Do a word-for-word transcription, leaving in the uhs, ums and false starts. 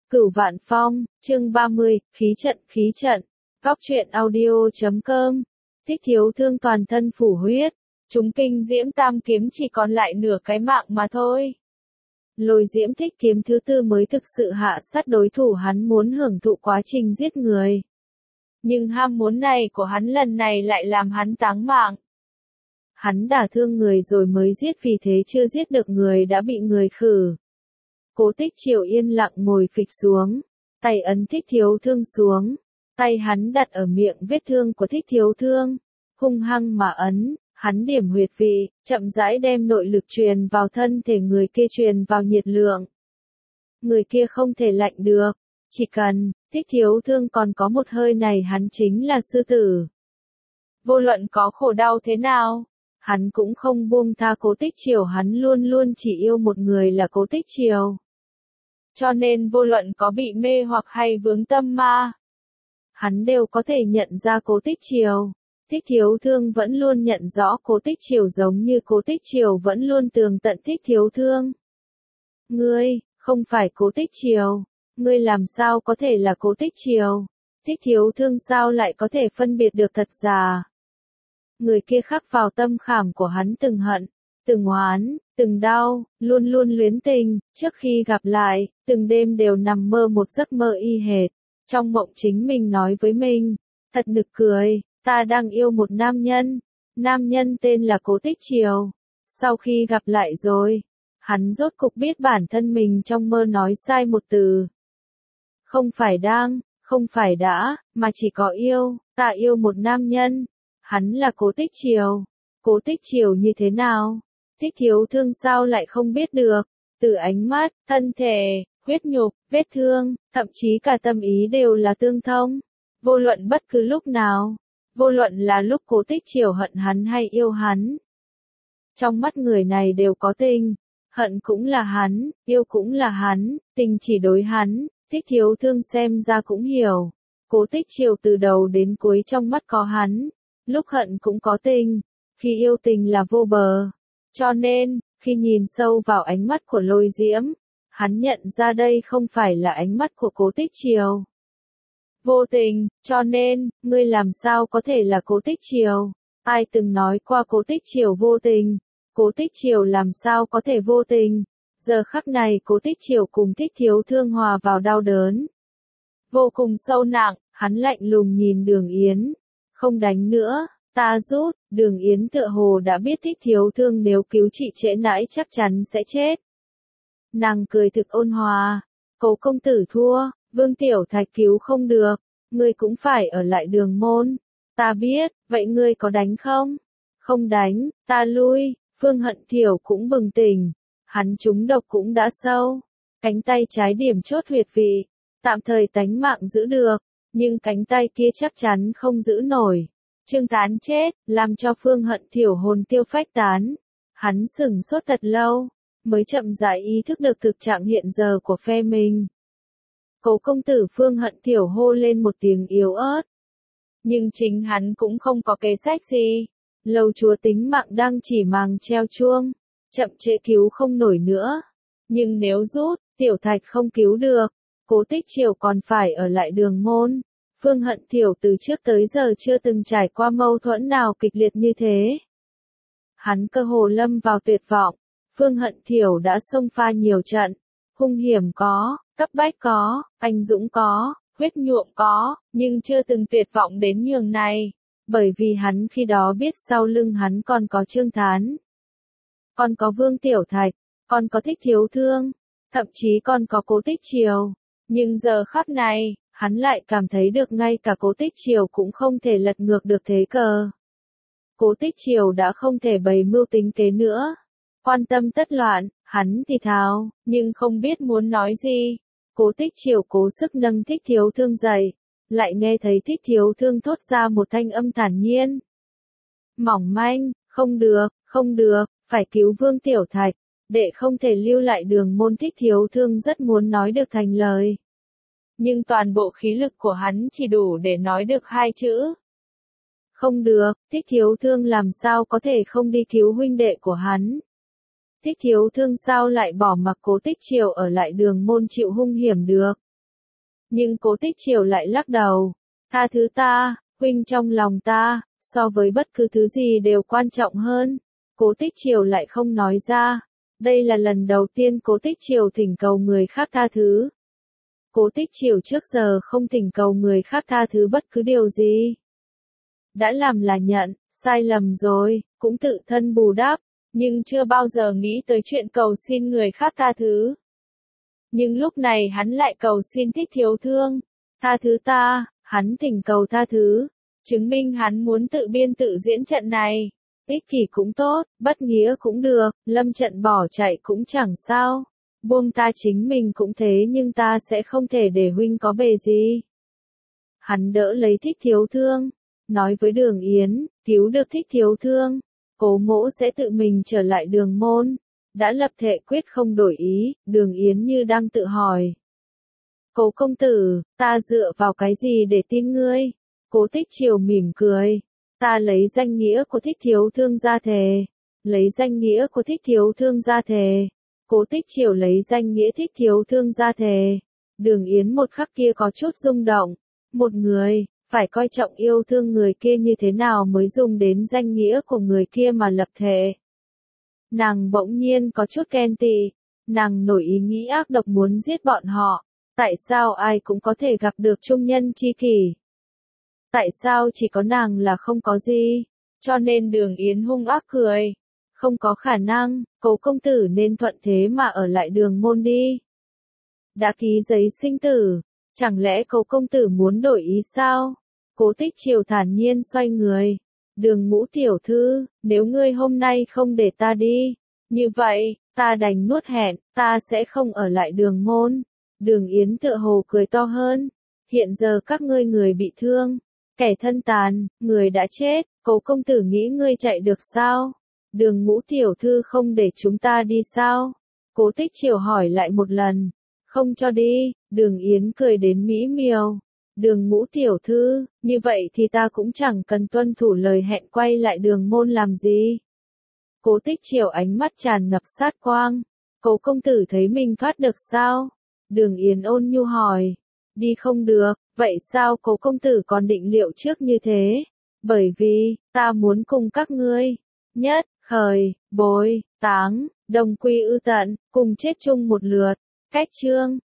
Cửu Vạn Phong, chương ba mươi, khí trận, khí trận. Góc truyện audio.com. Thích Thiếu Thương toàn thân phủ huyết, chúng kinh diễm tam kiếm chỉ còn lại nửa cái mạng mà thôi. Lôi diễm thích kiếm thứ tư mới thực sự hạ sát đối thủ, hắn muốn hưởng thụ quá trình giết người. Nhưng ham muốn này của hắn lần này lại làm hắn táng mạng. Hắn đả thương người rồi mới giết, vì thế chưa giết được người đã bị người khử. Cố Tích Triều yên lặng ngồi phịch xuống, tay ấn Thích Thiếu Thương xuống, tay hắn đặt ở miệng vết thương của Thích Thiếu Thương, hung hăng mà ấn, hắn điểm huyệt vị, chậm rãi đem nội lực truyền vào thân thể người kia, truyền vào nhiệt lượng. Người kia không thể lạnh được, chỉ cần Thích Thiếu Thương còn có một hơi này, hắn chính là sư tử. Vô luận có khổ đau thế nào, hắn cũng không buông tha Cố Tích Triều, hắn luôn luôn chỉ yêu một người là Cố Tích Triều. Cho nên vô luận có bị mê hoặc hay vướng tâm ma, hắn đều có thể nhận ra Cố Tích Triều. Thích Thiếu Thương vẫn luôn nhận rõ Cố Tích Triều, giống như Cố Tích Triều vẫn luôn tường tận Thích Thiếu Thương. Ngươi, không phải Cố Tích Triều, ngươi làm sao có thể là Cố Tích Triều? Thích Thiếu Thương sao lại có thể phân biệt được thật giả? Người kia khắc vào tâm khảm của hắn, từng hận, từng oán, từng đau, luôn luôn luyến tình, trước khi gặp lại, từng đêm đều nằm mơ một giấc mơ y hệt. Trong mộng chính mình nói với mình, thật nực cười, ta đang yêu một nam nhân, nam nhân tên là Cố Tích Triều. Sau khi gặp lại rồi, hắn rốt cục biết bản thân mình trong mơ nói sai một từ. Không phải đang, không phải đã, mà chỉ có yêu, ta yêu một nam nhân, hắn là Cố Tích Triều. Cố Tích Triều như thế nào? Thích Thiếu Thương sao lại không biết được? Từ ánh mắt, thân thể, huyết nhục, vết thương, thậm chí cả tâm ý đều là tương thông. Vô luận bất cứ lúc nào, vô luận là lúc Cố Tích Triều hận hắn hay yêu hắn, trong mắt người này đều có tình. Hận cũng là hắn, yêu cũng là hắn, tình chỉ đối hắn. Thích Thiếu Thương xem ra cũng hiểu, Cố Tích Triều từ đầu đến cuối trong mắt có hắn, lúc hận cũng có tình, khi yêu tình là vô bờ. Cho nên, khi nhìn sâu vào ánh mắt của Lôi Diễm, hắn nhận ra đây không phải là ánh mắt của Cố Tích Triều. Vô tình, cho nên, ngươi làm sao có thể là Cố Tích Triều? Ai từng nói qua Cố Tích Triều vô tình? Cố Tích Triều làm sao có thể vô tình? Giờ khắc này Cố Tích Triều cùng Thích Thiếu Thương hòa vào đau đớn vô cùng sâu nặng, hắn lạnh lùng nhìn Đường Yến. Không đánh nữa, ta rút. Đường Yến tựa hồ đã biết Thích Thiếu Thương nếu cứu chị trễ nãi chắc chắn sẽ chết. Nàng cười thực ôn hòa, Cố công tử thua, Vương Tiểu Thạch cứu không được, ngươi cũng phải ở lại Đường môn. Ta biết, vậy ngươi có đánh không? Không đánh, ta lui. Phương Hận Thiểu cũng bừng tỉnh, hắn trúng độc cũng đã sâu, cánh tay trái điểm chốt huyệt vị, tạm thời tánh mạng giữ được, nhưng cánh tay kia chắc chắn không giữ nổi. Trương Tán chết, làm cho Phương Hận Thiểu hồn tiêu phách tán. Hắn sửng sốt thật lâu, mới chậm rãi ý thức được thực trạng hiện giờ của phe mình. Cố công tử, Phương Hận Thiểu hô lên một tiếng yếu ớt. Nhưng chính hắn cũng không có kế sách gì. Lầu chúa tính mạng đang chỉ màng treo chuông, chậm trễ cứu không nổi nữa. Nhưng nếu rút, Tiểu Thạch không cứu được, Cố Tích Triều còn phải ở lại Đường môn. Phương Hận Thiểu từ trước tới giờ chưa từng trải qua mâu thuẫn nào kịch liệt như thế. Hắn cơ hồ lâm vào tuyệt vọng. Phương Hận Thiểu đã xông pha nhiều trận, hung hiểm có, cấp bách có, anh dũng có, huyết nhuộm có, nhưng chưa từng tuyệt vọng đến nhường này. Bởi vì hắn khi đó biết sau lưng hắn còn có Trương Thán, còn có Vương Tiểu Thạch, còn có Thích Thiếu Thương, thậm chí còn có Cố Tích Triều. Nhưng giờ khắc này, hắn lại cảm thấy được ngay cả Cố Tích Triều cũng không thể lật ngược được thế cờ. Cố Tích Triều đã không thể bày mưu tính kế nữa. Quan tâm tất loạn, hắn thì thào, nhưng không biết muốn nói gì. Cố Tích Triều cố sức nâng Thích Thiếu Thương dậy, lại nghe thấy Thích Thiếu Thương thốt ra một thanh âm thản nhiên. Mỏng manh, không được, không được, phải cứu Vương Tiểu Thạch, đệ không thể lưu lại Đường môn. Thích Thiếu Thương rất muốn nói được thành lời. Nhưng toàn bộ khí lực của hắn chỉ đủ để nói được hai chữ. Không được. Thích Thiếu Thương làm sao có thể không đi cứu huynh đệ của hắn? Thích Thiếu Thương sao lại bỏ mặc Cố Tích Triều ở lại Đường môn chịu hung hiểm được? Nhưng Cố Tích Triều lại lắc đầu. Tha thứ ta, huynh trong lòng ta, so với bất cứ thứ gì đều quan trọng hơn. Cố Tích Triều lại không nói ra. Đây là lần đầu tiên Cố Tích Triều thỉnh cầu người khác tha thứ. Cố Tích Triều trước giờ không thỉnh cầu người khác tha thứ bất cứ điều gì. Đã làm là nhận, sai lầm rồi, cũng tự thân bù đắp, nhưng chưa bao giờ nghĩ tới chuyện cầu xin người khác tha thứ. Nhưng lúc này hắn lại cầu xin Thích Thiếu Thương, tha thứ ta, hắn thỉnh cầu tha thứ, chứng minh hắn muốn tự biên tự diễn trận này. Ích kỷ cũng tốt, bất nghĩa cũng được, lâm trận bỏ chạy cũng chẳng sao. Buông ta chính mình cũng thế nhưng ta sẽ không thể để huynh có bề gì. Hắn đỡ lấy Thích Thiếu Thương, nói với Đường Yến, cứu được Thích Thiếu Thương, Cố Mỗ sẽ tự mình trở lại Đường môn. Đã lập thệ quyết không đổi ý, Đường Yến như đang tự hỏi. Cố công tử, ta dựa vào cái gì để tin ngươi? Cố Tích Triều mỉm cười. Ta lấy danh nghĩa của Thích Thiếu Thương ra thề. Lấy danh nghĩa của Thích Thiếu Thương ra thề. Cố Tích Triều lấy danh nghĩa Thích Thiếu Thương ra thề. Đường Yến một khắc kia có chút rung động. Một người, phải coi trọng yêu thương người kia như thế nào mới dùng đến danh nghĩa của người kia mà lập thệ. Nàng bỗng nhiên có chút ghen tị. Nàng nổi ý nghĩ ác độc muốn giết bọn họ. Tại sao ai cũng có thể gặp được trung nhân tri kỷ? Tại sao chỉ có nàng là không có gì? Cho nên Đường Yến hung ác cười. Không có khả năng, Cố công tử nên thuận thế mà ở lại Đường môn đi. Đã ký giấy sinh tử, chẳng lẽ Cố công tử muốn đổi ý sao? Cố Tích Triều thản nhiên xoay người. Đường Ngũ tiểu thư, nếu ngươi hôm nay không để ta đi, như vậy, ta đành nuốt hẹn, ta sẽ không ở lại Đường môn. Đường Yến tựa hồ cười to hơn. Hiện giờ các ngươi người bị thương, kẻ thân tàn, người đã chết, Cố công tử nghĩ ngươi chạy được sao? Đường Ngũ tiểu thư không để chúng ta đi sao? Cố Tích Triều hỏi lại một lần. Không cho đi, Đường Yến cười đến mỹ miều. Đường Ngũ tiểu thư, như vậy thì ta cũng chẳng cần tuân thủ lời hẹn quay lại Đường môn làm gì. Cố Tích Triều ánh mắt tràn ngập sát quang. Cố công tử thấy mình thoát được sao? Đường Yến ôn nhu hỏi. Đi không được, vậy sao Cố công tử còn định liệu trước như thế? Bởi vì, ta muốn cùng các ngươi, nhất, khởi, bồi, táng, đồng quy ư tận, cùng chết chung một lượt. Cách chương